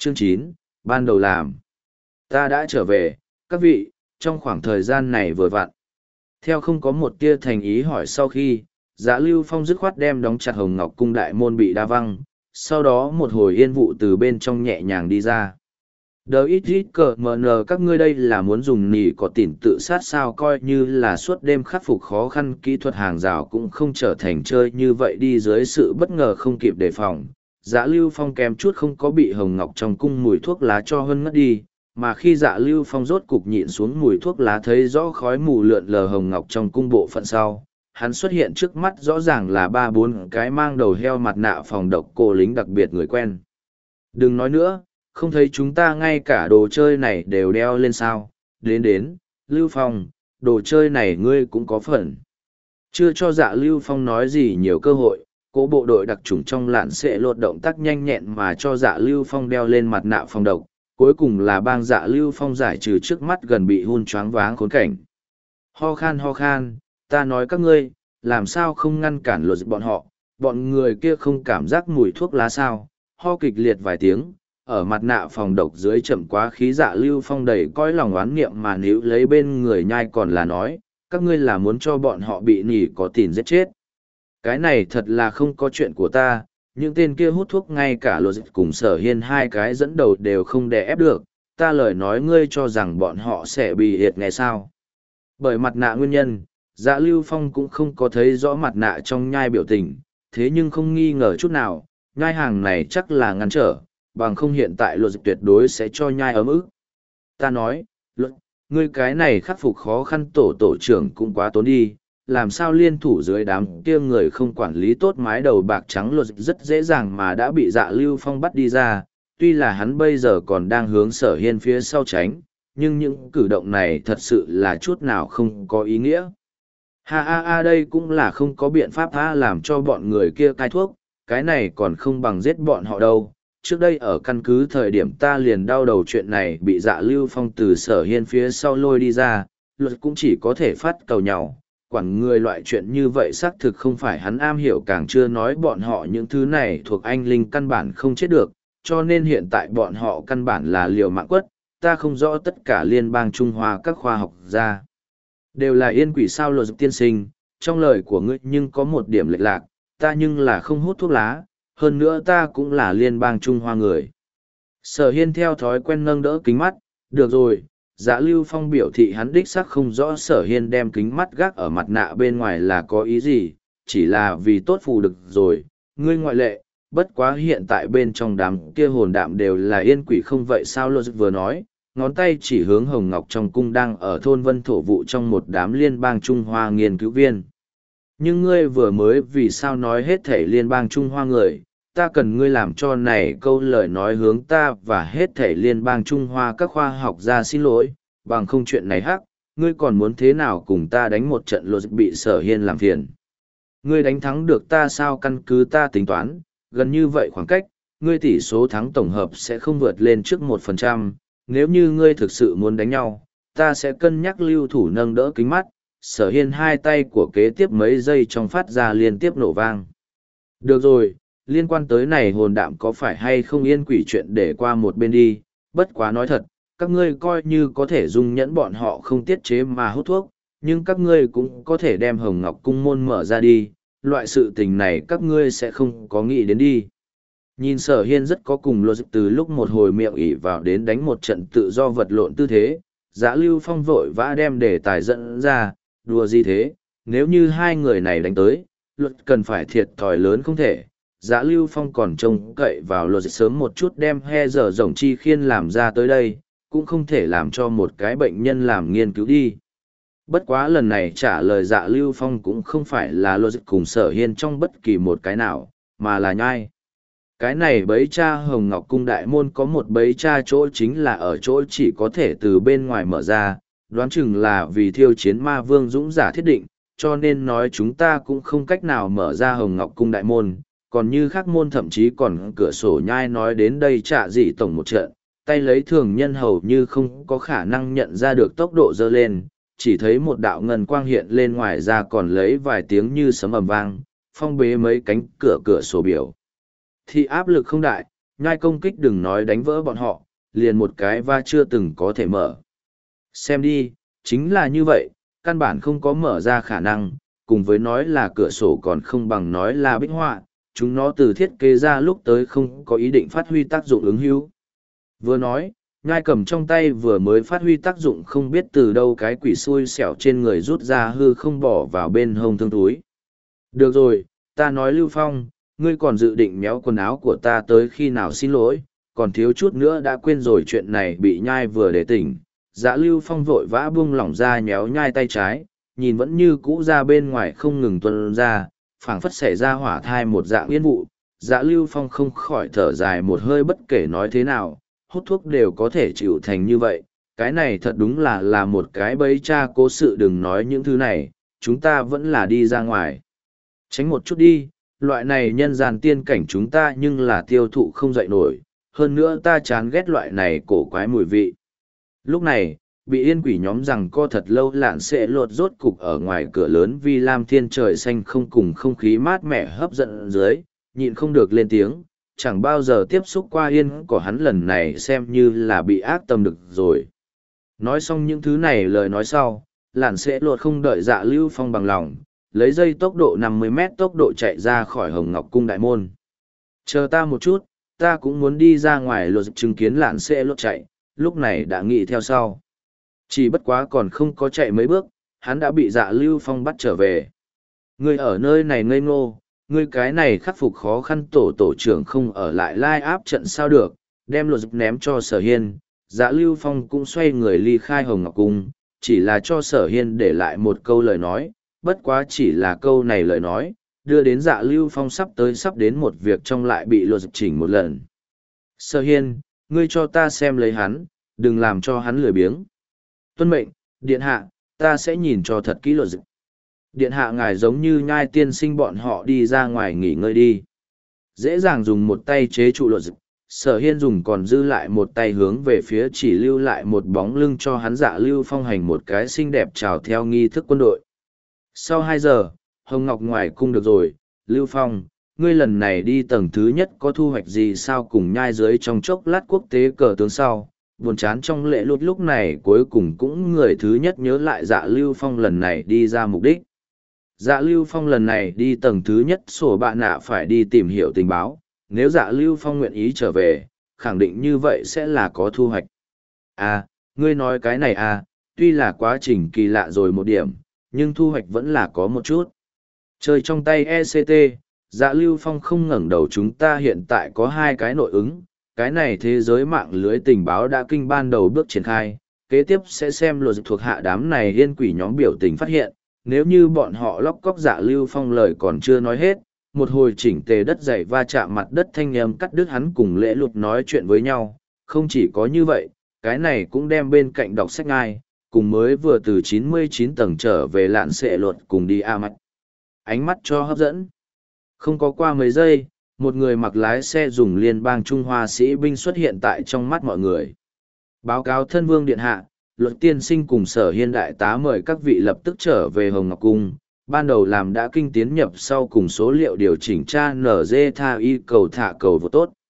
Chương 9, ban đầu làm. Ta đã trở về, các vị, trong khoảng thời gian này vừa vặn. Theo không có một tia thành ý hỏi sau khi, Dạ Lưu Phong dứt khoát đem đóng chặt Hồng Ngọc Cung đại môn bị đa văng, sau đó một hồi yên vụ từ bên trong nhẹ nhàng đi ra. Đờ ít ít cờ mờ nờ các ngươi đây là muốn dùng nỉ có tỉn tự sát sao, coi như là suốt đêm khắc phục khó khăn kỹ thuật hàng rào cũng không trở thành chơi như vậy đi. Dưới sự bất ngờ không kịp đề phòng, Dạ Lưu Phong kèm chút không có bị Hồng Ngọc trong cung mùi thuốc lá cho hơn ngất đi, mà khi Dạ Lưu Phong rốt cục nhịn xuống mùi thuốc lá, thấy rõ khói mù lượn lờ Hồng Ngọc trong cung bộ phận sau, hắn xuất hiện trước mắt rõ ràng là ba bốn cái mang đầu heo mặt nạ phòng độc cô lính đặc biệt người quen. Đừng nói nữa, không thấy chúng ta ngay cả đồ chơi này đều đeo lên sao? Đến, Lưu Phong, đồ chơi này ngươi cũng có phần. Chưa cho Dạ Lưu Phong nói gì nhiều cơ hội, cỗ bộ đội đặc chủng trong lạn sẽ lột động tác nhanh nhẹn mà cho Dạ Lưu Phong đeo lên mặt nạ phòng độc, cuối cùng là bang Dạ Lưu Phong giải trừ trước mắt gần bị hun choáng váng khốn cảnh. Ho khan, ta nói các ngươi, làm sao không ngăn cản luật bọn người kia không cảm giác mùi thuốc lá sao? Ho kịch liệt vài tiếng, ở mặt nạ phòng độc dưới chậm quá khí. Dạ Lưu Phong đầy cõi lòng oán niệm mà níu lấy bên người nhai còn là nói, các ngươi là muốn cho bọn họ bị nỉ có tỉn giết chết. Cái này thật là không có chuyện của ta, những tên kia hút thuốc ngay cả luật cùng Sở Hiên hai cái dẫn đầu đều không đè ép được, ta lời nói ngươi cho rằng bọn họ sẽ bị hiệt ngày sao. Bởi mặt nạ nguyên nhân, Dạ Lưu Phong cũng không có thấy rõ mặt nạ trong nhai biểu tình, thế nhưng không nghi ngờ chút nào, nhai hàng này chắc là ngăn trở, bằng không hiện tại luật tuyệt đối sẽ cho nhai ấm ức. Ta nói, luật, ngươi cái này khắc phục khó khăn tổ trưởng cũng quá tốn đi, làm sao liên thủ dưới đám kia người không quản lý tốt mái đầu bạc trắng luật rất dễ dàng mà đã bị Dạ Lưu Phong bắt đi ra, tuy là hắn bây giờ còn đang hướng Sở Hiên phía sau tránh, nhưng những cử động này thật sự là chút nào không có ý nghĩa. Đây cũng là không có biện pháp làm cho bọn người kia cai thuốc, cái này còn không bằng giết bọn họ đâu. Trước đây ở căn cứ thời điểm ta liền đau đầu chuyện này bị Dạ Lưu Phong từ Sở Hiên phía sau lôi đi ra, luật cũng chỉ có thể phát cầu nhau. Quản người loại chuyện như vậy xác thực không phải hắn am hiểu, càng chưa nói bọn họ những thứ này thuộc anh linh căn bản không chết được, cho nên hiện tại bọn họ căn bản là liều mạng quất. Ta không rõ tất cả liên bang Trung Hoa các khoa học gia đều là yên quỷ sao luật tiên sinh, trong lời của ngươi nhưng có một điểm lệch lạc, ta nhưng là không hút thuốc lá, hơn nữa ta cũng là liên bang Trung Hoa người. Sở Hiên theo thói quen nâng đỡ kính mắt, được rồi. Dạ Lưu Phong biểu thị hắn đích xác không rõ Sở Hiên đem kính mắt gác ở mặt nạ bên ngoài là có ý gì, chỉ là vì tốt phù được rồi, ngươi ngoại lệ, bất quá hiện tại bên trong đám kia hồn đạm đều là yên quỷ không vậy sao. Lô vừa nói, ngón tay chỉ hướng Hồng Ngọc trong cung đang ở thôn Vân Thổ Vụ trong một đám liên bang Trung Hoa nghiên cứu viên. Nhưng ngươi vừa mới vì sao nói hết thể liên bang Trung Hoa người, ta cần ngươi làm cho này câu lời nói hướng ta và hết thể liên bang Trung Hoa các khoa học gia xin lỗi, bằng không chuyện này ngươi còn muốn thế nào cùng ta đánh một trận lột bị Sở Hiên làm phiền. Ngươi đánh thắng được ta sao? Căn cứ ta tính toán, gần như vậy khoảng cách, ngươi tỷ số thắng tổng hợp sẽ không vượt lên trước 1%, nếu như ngươi thực sự muốn đánh nhau, ta sẽ cân nhắc lưu thủ nâng đỡ kính mắt. Sở Hiên hai tay của kế tiếp mấy giây trong phát ra liên tiếp nổ vang. Được rồi, liên quan tới này hồn đạm có phải hay không yên quỷ chuyện để qua một bên đi, bất quá nói thật, các ngươi coi như có thể dung nhẫn bọn họ không tiết chế mà hút thuốc, nhưng các ngươi cũng có thể đem Hồng Ngọc cung môn mở ra đi, loại sự tình này các ngươi sẽ không có nghĩ đến đi. Nhìn Sở Hiên rất có cùng logic từ lúc một hồi miệng ỉ vào đến đánh một trận tự do vật lộn tư thế, Dạ Lưu Phong vội vã đem đề tài dẫn ra, đùa gì thế, nếu như hai người này đánh tới, luật cần phải thiệt thòi lớn không thể. Dạ Lưu Phong còn trông cậy vào luật sớm một chút đem he dở rồng chi khiên làm ra tới đây, cũng không thể làm cho một cái bệnh nhân làm nghiên cứu đi. Bất quá lần này trả lời Dạ Lưu Phong cũng không phải là luật cùng Sở Hiên trong bất kỳ một cái nào, mà là nhai. Cái này bấy cha Hồng Ngọc cung đại môn có một bấy cha chỗ chính là ở chỗ chỉ có thể từ bên ngoài mở ra, đoán chừng là vì thiêu chiến ma vương dũng giả thiết định, cho nên nói chúng ta cũng không cách nào mở ra Hồng Ngọc cung đại môn, còn như khác môn thậm chí còn cửa sổ nhai nói đến đây trả dị tổng một trận, tay lấy thường nhân hầu như không có khả năng nhận ra được tốc độ dơ lên, chỉ thấy một đạo ngân quang hiện lên ngoài ra còn lấy vài tiếng như sấm ầm vang, phong bế mấy cánh cửa sổ biểu. Thì áp lực không đại, nhai công kích đừng nói đánh vỡ bọn họ, liền một cái va chưa từng có thể mở. Xem đi, chính là như vậy, căn bản không có mở ra khả năng, cùng với nói là cửa sổ còn không bằng nói là bích họa, chúng nó từ thiết kế ra lúc tới không có ý định phát huy tác dụng ứng hữu. Vừa nói, nhai cầm trong tay vừa mới phát huy tác dụng không biết từ đâu cái quỷ xui xẻo trên người rút ra hư không bỏ vào bên hông thương túi. Được rồi, ta nói Lưu Phong, ngươi còn dự định méo quần áo của ta tới khi nào xin lỗi, còn thiếu chút nữa đã quên rồi chuyện này bị nhai vừa để tỉnh. Dạ Lưu Phong vội vã buông lỏng ra nhéo nhai tay trái, nhìn vẫn như cũ ra bên ngoài không ngừng tuân ra, phảng phất xảy ra hỏa thai một dạng yên vụ. Dạ Lưu Phong không khỏi thở dài một hơi bất kể nói thế nào, hút thuốc đều có thể chịu thành như vậy. Cái này thật đúng là một cái bẫy cha cố sự đừng nói những thứ này, chúng ta vẫn là đi ra ngoài. Tránh một chút đi, loại này nhân gian tiên cảnh chúng ta nhưng là tiêu thụ không dậy nổi, hơn nữa ta chán ghét loại này cổ quái mùi vị. Lúc này, bị yên quỷ nhóm rằng co thật lâu lạn sẽ lột rốt cục ở ngoài cửa lớn vì lam thiên trời xanh không cùng không khí mát mẻ hấp dẫn dưới, nhịn không được lên tiếng, chẳng bao giờ tiếp xúc qua yên của hắn lần này xem như là bị ác tâm được rồi. Nói xong những thứ này lời nói sau, lạn sẽ lột không đợi Dạ Lưu Phong bằng lòng, lấy dây tốc độ 50 mét tốc độ chạy ra khỏi Hồng Ngọc Cung đại môn. Chờ ta một chút, ta cũng muốn đi ra ngoài lột chứng kiến lạn sẽ lột chạy, lúc này đã nghĩ theo sau. Chỉ bất quá còn không có chạy mấy bước, hắn đã bị Dạ Lưu Phong bắt trở về. Ngươi ở nơi này ngây ngô, ngươi cái này khắc phục khó khăn tổ trưởng không ở lại lai áp trận sao được, đem lột ném cho Sở Hiên. Dạ Lưu Phong cũng xoay người ly khai Hồng Ngọc Cung, chỉ là cho Sở Hiên để lại một câu lời nói, bất quá chỉ là câu này lời nói, đưa đến Dạ Lưu Phong sắp đến một việc trong lại bị lột chỉnh một lần. Sở Hiên, ngươi cho ta xem lấy hắn, đừng làm cho hắn lười biếng. Tuân mệnh, điện hạ, ta sẽ nhìn cho thật kỹ lột. Điện hạ ngài giống như nhai tiên sinh bọn họ đi ra ngoài nghỉ ngơi đi. Dễ dàng dùng một tay chế trụ lột. Sở Hiên dùng còn dư lại một tay hướng về phía chỉ lưu lại một bóng lưng cho hắn Dạ Lưu Phong hành một cái xinh đẹp chào theo nghi thức quân đội. Sau 2 giờ, Hồng Ngọc ngoài cung được rồi, Lưu Phong, ngươi lần này đi tầng thứ nhất có thu hoạch gì sao cùng nhai dưới trong chốc lát quốc tế cờ tướng sau. Buồn chán trong lệ lút lúc này cuối cùng cũng người thứ nhất nhớ lại Dạ Lưu Phong lần này đi ra mục đích. Dạ Lưu Phong lần này đi tầng thứ nhất sổ bạn nạ phải đi tìm hiểu tình báo, nếu Dạ Lưu Phong nguyện ý trở về, khẳng định như vậy sẽ là có thu hoạch. À, ngươi nói cái này à, tuy là quá trình kỳ lạ rồi một điểm, nhưng thu hoạch vẫn là có một chút. Chơi trong tay ECT, Dạ Lưu Phong không ngẩng đầu chúng ta hiện tại có 2 cái nội ứng, cái này thế giới mạng lưới tình báo đã kinh ban đầu bước triển khai, kế tiếp sẽ xem luật thuộc hạ đám này yên quỷ nhóm biểu tình phát hiện, nếu như bọn họ lóc cóc Dạ Lưu Phong lời còn chưa nói hết, một hồi chỉnh tề đất dày va chạm mặt đất thanh âm cắt đứt hắn cùng lễ lụt nói chuyện với nhau, không chỉ có như vậy, cái này cũng đem bên cạnh đọc sách ngay, cùng mới vừa từ 99 tầng trở về lạn sệ luật cùng đi a mặt. Ánh mắt cho hấp dẫn. Không có qua mấy giây, một người mặc lái xe dùng liên bang Trung Hoa sĩ binh xuất hiện tại trong mắt mọi người. Báo cáo thân vương điện hạ, luật tiên sinh cùng Sở Hiên đại tá mời các vị lập tức trở về Hồng Ngọc Cung. Ban đầu làm đã kinh tiến nhập sau cùng số liệu điều chỉnh tra NG tha y cầu thả cầu vô tốt.